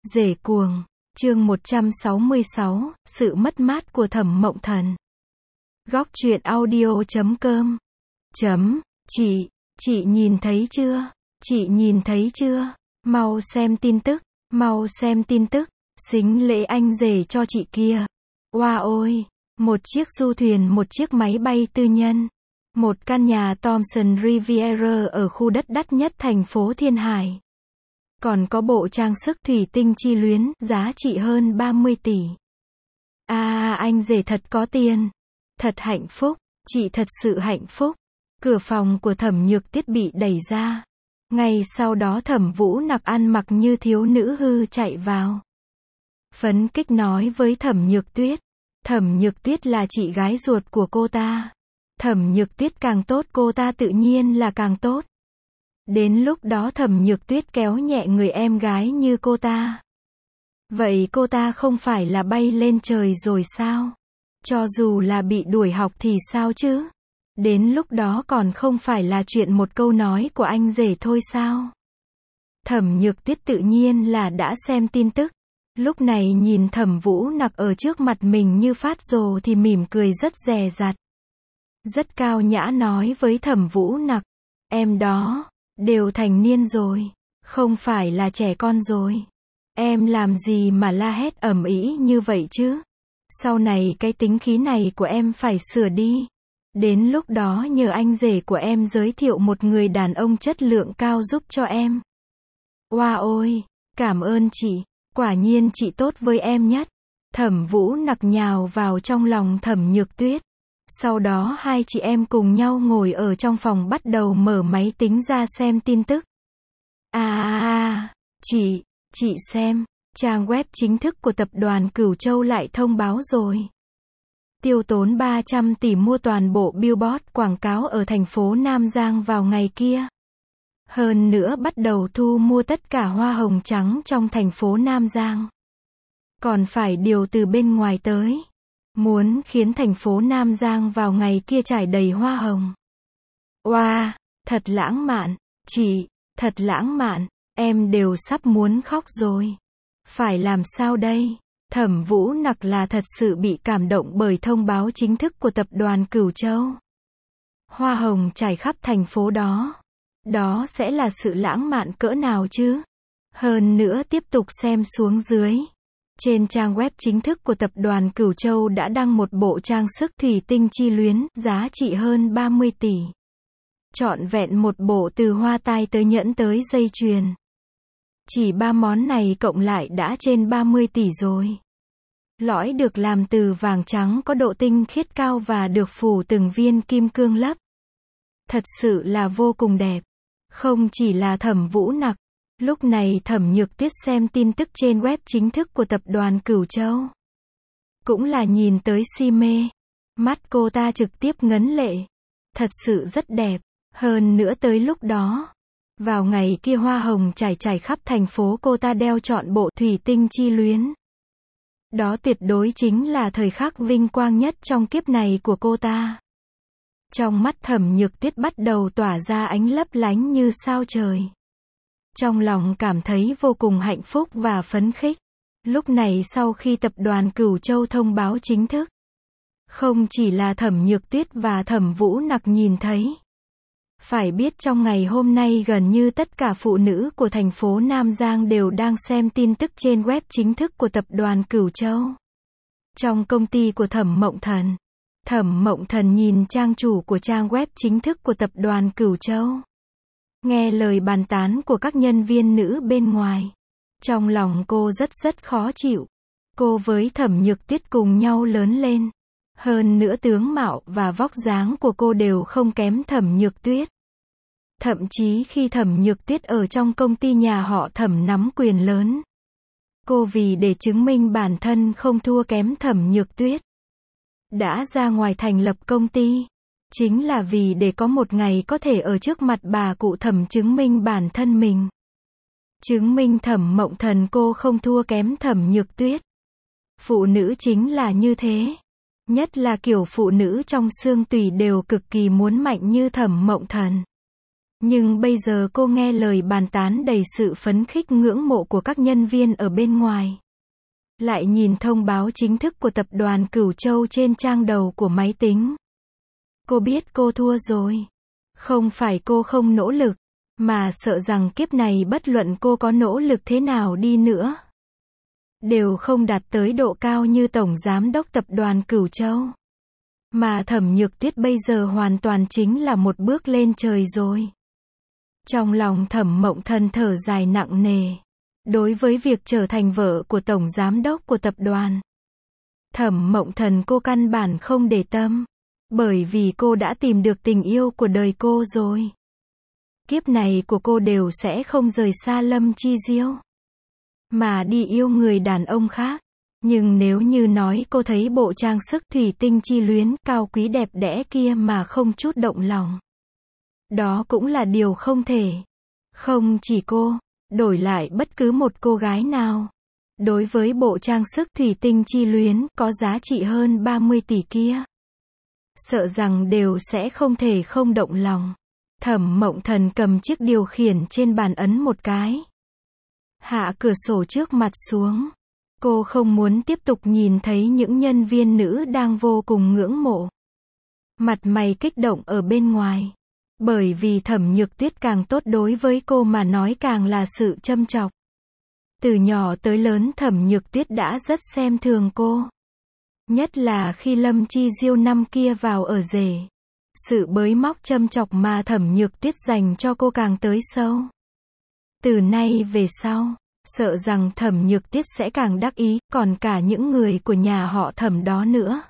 Rể cuồng, chương 166, sự mất mát của Thẩm Mộng Thần. Góc truyện audio.com. Chị nhìn thấy chưa? Chị nhìn thấy chưa? Mau xem tin tức, mau xem tin tức. Sính lễ anh rể cho chị kia. Oa ôi, một chiếc du thuyền, một chiếc máy bay tư nhân, một căn nhà Thompson Riviera ở khu đất đắt nhất thành phố Thiên Hải. Còn có bộ trang sức thủy tinh chi luyến, giá trị hơn 30 tỷ. Anh rể thật có tiền. Thật hạnh phúc, chị thật sự hạnh phúc. Cửa phòng của Thẩm Nhược Tuyết bị đẩy ra. Ngay sau đó Thẩm Vũ Nặc ăn mặc như thiếu nữ hư chạy vào. Phấn khích nói với Thẩm Nhược Tuyết. Thẩm Nhược Tuyết là chị gái ruột của cô ta. Thẩm Nhược Tuyết càng tốt, cô ta tự nhiên là càng tốt. Đến lúc đó Thẩm Nhược Tuyết kéo nhẹ người em gái như cô ta. Vậy cô ta không phải là bay lên trời rồi sao? Cho dù là bị đuổi học thì sao chứ? Đến lúc đó còn không phải là chuyện một câu nói của anh rể thôi sao? Thẩm Nhược Tuyết tự nhiên là đã xem tin tức. Lúc này nhìn Thẩm Vũ Nặc ở trước mặt mình như phát rồ thì mỉm cười rất dè dặt. Rất cao nhã nói với Thẩm Vũ Nặc. Em đó, đều thành niên rồi, không phải là trẻ con rồi. Em làm gì mà la hét ầm ĩ như vậy chứ? Sau này cái tính khí này của em phải sửa đi. Đến lúc đó nhờ anh rể của em giới thiệu một người đàn ông chất lượng cao giúp cho em. Oa ôi, cảm ơn chị, quả nhiên chị tốt với em nhất. Thẩm Vũ Nặc nhào vào trong lòng Thẩm Nhược Tuyết. Sau đó hai chị em cùng nhau ngồi ở trong phòng bắt đầu mở máy tính ra xem tin tức. Chị xem, trang web chính thức của tập đoàn Cửu Châu lại thông báo rồi. Tiêu tốn 300 tỷ mua toàn bộ billboard quảng cáo ở thành phố Nam Giang vào ngày kia. Hơn nữa bắt đầu thu mua tất cả hoa hồng trắng trong thành phố Nam Giang. Còn phải điều từ bên ngoài tới. Muốn khiến thành phố Nam Giang vào ngày kia trải đầy hoa hồng. Oa, thật lãng mạn, chị, thật lãng mạn, em đều sắp muốn khóc rồi. Phải làm sao đây? Thẩm Vũ Nặc là thật sự bị cảm động bởi thông báo chính thức của tập đoàn Cửu Châu. Hoa hồng trải khắp thành phố đó. Đó sẽ là sự lãng mạn cỡ nào chứ? Hơn nữa tiếp tục xem xuống dưới. Trên trang web chính thức của tập đoàn Cửu Châu đã đăng một bộ trang sức thủy tinh chi luyến, giá trị hơn 30 tỷ. Trọn vẹn một bộ từ hoa tai tới nhẫn tới dây chuyền. Chỉ 3 món này cộng lại đã trên 30 tỷ rồi. Lõi được làm từ vàng trắng có độ tinh khiết cao và được phủ từng viên kim cương lấp. Thật sự là vô cùng đẹp. Không chỉ là Thẩm Vũ Nặc. Lúc này Thẩm Nhược Tuyết xem tin tức trên web chính thức của tập đoàn Cửu Châu. Cũng là nhìn tới si mê. Mắt cô ta trực tiếp ngấn lệ. Thật sự rất đẹp. Hơn nữa tới lúc đó. Vào ngày kia hoa hồng trải khắp thành phố, cô ta đeo trọn bộ thủy tinh chi luyến. Đó tuyệt đối chính là thời khắc vinh quang nhất trong kiếp này của cô ta. Trong mắt Thẩm Nhược Tuyết bắt đầu tỏa ra ánh lấp lánh như sao trời. Trong lòng cảm thấy vô cùng hạnh phúc và phấn khích. Lúc này sau khi tập đoàn Cửu Châu thông báo chính thức, không chỉ là Thẩm Nhược Tuyết và Thẩm Vũ Nặc nhìn thấy. Phải biết trong ngày hôm nay gần như tất cả phụ nữ của thành phố Nam Giang đều đang xem tin tức trên web chính thức của tập đoàn Cửu Châu. Trong công ty của Thẩm Mộng Thần nhìn trang chủ của trang web chính thức của tập đoàn Cửu Châu. Nghe lời bàn tán của các nhân viên nữ bên ngoài. Trong lòng cô rất khó chịu. Cô với Thẩm Nhược Tuyết cùng nhau lớn lên. Hơn nữa tướng mạo và vóc dáng của cô đều không kém Thẩm Nhược Tuyết. Thậm chí khi Thẩm Nhược Tuyết ở trong công ty nhà họ Thẩm nắm quyền lớn. Cô vì để chứng minh bản thân không thua kém Thẩm Nhược Tuyết, đã ra ngoài thành lập công ty. Chính là vì để có một ngày có thể ở trước mặt bà cụ Thẩm chứng minh bản thân mình. Chứng minh Thẩm Mộng Thần cô không thua kém Thẩm Nhược Tuyết. Phụ nữ chính là như thế. Nhất là kiểu phụ nữ trong xương tủy đều cực kỳ muốn mạnh như Thẩm Mộng Thần. Nhưng bây giờ cô nghe lời bàn tán đầy sự phấn khích ngưỡng mộ của các nhân viên ở bên ngoài. Lại nhìn thông báo chính thức của tập đoàn Cửu Châu trên trang đầu của máy tính. Cô biết cô thua rồi. Không phải cô không nỗ lực, mà sợ rằng kiếp này bất luận cô có nỗ lực thế nào đi nữa, đều không đạt tới độ cao như Tổng Giám đốc tập đoàn Cửu Châu. Mà Thẩm Nhược Tuyết bây giờ hoàn toàn chính là một bước lên trời rồi. Trong lòng Thẩm Mộng Thần thở dài nặng nề. Đối với việc trở thành vợ của Tổng Giám đốc của tập đoàn, Thẩm Mộng Thần cô căn bản không để tâm. Bởi vì cô đã tìm được tình yêu của đời cô rồi. Kiếp này của cô đều sẽ không rời xa Lâm Chi Diêu, mà đi yêu người đàn ông khác. Nhưng nếu như nói cô thấy bộ trang sức thủy tinh chi luyến cao quý đẹp đẽ kia mà không chút động lòng, đó cũng là điều không thể. Không chỉ cô, đổi lại bất cứ một cô gái nào, đối với bộ trang sức thủy tinh chi luyến có giá trị hơn 30 tỷ kia, sợ rằng đều sẽ không thể không động lòng. Thẩm Mộng Thần cầm chiếc điều khiển trên bàn ấn một cái. Hạ cửa sổ trước mặt xuống. Cô không muốn tiếp tục nhìn thấy những nhân viên nữ đang vô cùng ngưỡng mộ, mặt mày kích động ở bên ngoài. Bởi vì Thẩm Nhược Tuyết càng tốt đối với cô mà nói càng là sự châm chọc. Từ nhỏ tới lớn Thẩm Nhược Tuyết đã rất xem thường cô. Nhất là khi Lâm Chi Diêu năm kia vào ở rể. Sự bới móc châm chọc mà Thẩm Nhược Tuyết dành cho cô càng tới sâu. Từ nay về sau, sợ rằng Thẩm Nhược Tuyết sẽ càng đắc ý, còn cả những người của nhà họ Thẩm đó nữa.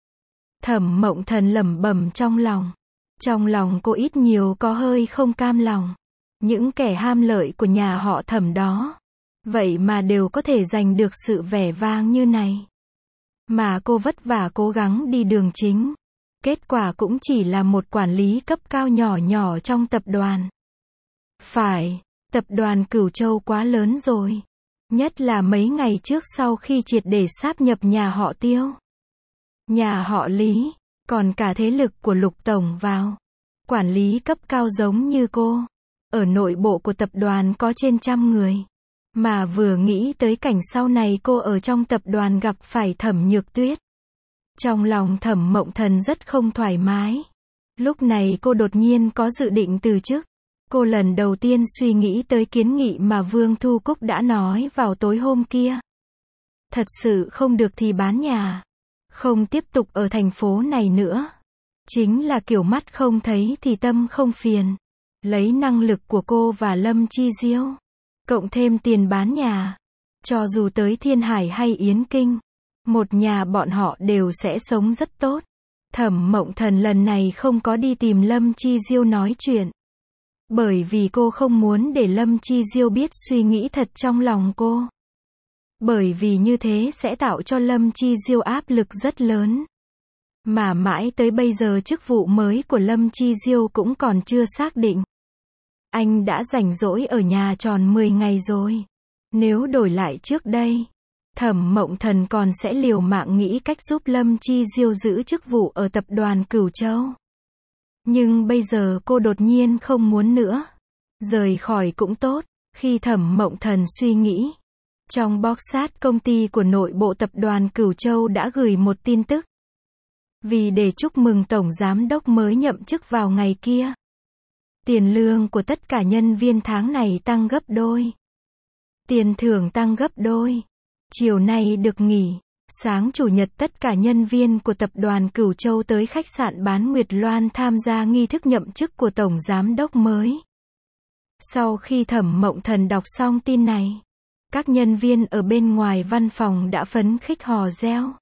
Thẩm Mộng Thần lẩm bẩm trong lòng. Trong lòng cô ít nhiều có hơi không cam lòng. Những kẻ ham lợi của nhà họ Thẩm đó, vậy mà đều có thể giành được sự vẻ vang như này. Mà cô vất vả cố gắng đi đường chính. Kết quả cũng chỉ là một quản lý cấp cao nhỏ nhỏ trong tập đoàn. Phải, tập đoàn Cửu Châu quá lớn rồi. Nhất là mấy ngày trước sau khi triệt để sáp nhập nhà họ Tiêu, nhà họ Lý, còn cả thế lực của Lục Tổng vào. Quản lý cấp cao giống như cô, ở nội bộ của tập đoàn có trên 100 người. Mà vừa nghĩ tới cảnh sau này cô ở trong tập đoàn gặp phải Thẩm Nhược Tuyết, trong lòng Thẩm Mộng Thần rất không thoải mái. Lúc này cô đột nhiên có dự định từ chức. Cô lần đầu tiên suy nghĩ tới kiến nghị mà Vương Thu Cúc đã nói vào tối hôm kia. Thật sự không được thì bán nhà, không tiếp tục ở thành phố này nữa. Chính là kiểu mắt không thấy thì tâm không phiền. Lấy năng lực của cô và Lâm Chi Diêu, cộng thêm tiền bán nhà, cho dù tới Thiên Hải hay Yến Kinh, một nhà bọn họ đều sẽ sống rất tốt. Thẩm Mộng Thần lần này không có đi tìm Lâm Chi Diêu nói chuyện. Bởi vì cô không muốn để Lâm Chi Diêu biết suy nghĩ thật trong lòng cô. Bởi vì như thế sẽ tạo cho Lâm Chi Diêu áp lực rất lớn. Mà mãi tới bây giờ chức vụ mới của Lâm Chi Diêu cũng còn chưa xác định. Anh đã rảnh rỗi ở nhà tròn 10 ngày rồi. Nếu đổi lại trước đây, Thẩm Mộng Thần còn sẽ liều mạng nghĩ cách giúp Lâm Chi Diêu giữ chức vụ ở tập đoàn Cửu Châu. Nhưng bây giờ cô đột nhiên không muốn nữa. Rời khỏi cũng tốt. Khi Thẩm Mộng Thần suy nghĩ, trong box chat công ty của nội bộ tập đoàn Cửu Châu đã gửi một tin tức. Vì để chúc mừng Tổng Giám đốc mới nhậm chức vào ngày kia, tiền lương của tất cả nhân viên tháng này tăng gấp đôi. Tiền thưởng tăng gấp đôi. Chiều nay được nghỉ. Sáng chủ nhật tất cả nhân viên của tập đoàn Cửu Châu tới khách sạn Bán Nguyệt Loan tham gia nghi thức nhậm chức của Tổng Giám đốc mới. Sau khi Thẩm Mộng Thần đọc xong tin này, các nhân viên ở bên ngoài văn phòng đã phấn khích hò reo.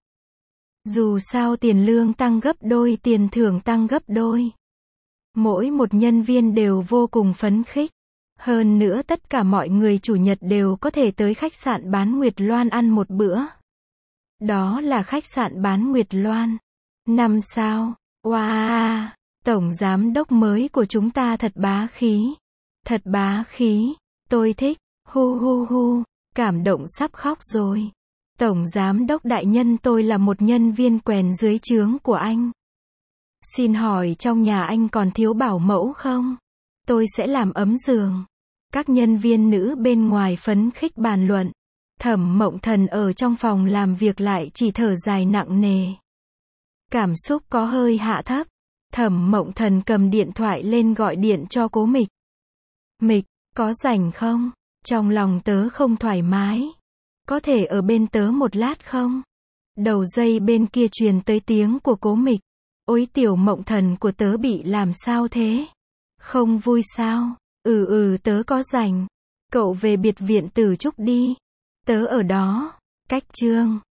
Dù sao tiền lương tăng gấp đôi, tiền thưởng tăng gấp đôi. Mỗi một nhân viên đều vô cùng phấn khích. Hơn nữa tất cả mọi người chủ nhật đều có thể tới khách sạn Bán Nguyệt Loan ăn một bữa. Đó là khách sạn Bán Nguyệt Loan 5 sao. Wow, Tổng Giám đốc mới của chúng ta thật bá khí. Thật bá khí. Tôi thích. Hu hu hu. Cảm động sắp khóc rồi. Tổng Giám đốc đại nhân, tôi là một nhân viên quèn dưới trướng của anh. Xin hỏi trong nhà anh còn thiếu bảo mẫu không? Tôi sẽ làm ấm giường. Các nhân viên nữ bên ngoài phấn khích bàn luận. Thẩm Mộng Thần ở trong phòng làm việc lại chỉ thở dài nặng nề. Cảm xúc có hơi hạ thấp. Thẩm Mộng Thần cầm điện thoại lên gọi điện cho Cố Mịch. Mịch, có rảnh không? Trong lòng tớ không thoải mái. Có thể ở bên tớ một lát không? Đầu dây bên kia truyền tới tiếng của Cố Mịch. Ôi tiểu Mộng Thần của tớ bị làm sao thế? Không vui sao? Tớ có rảnh. Cậu về biệt viện Tử Trúc đi. Tớ ở đó. Cách chương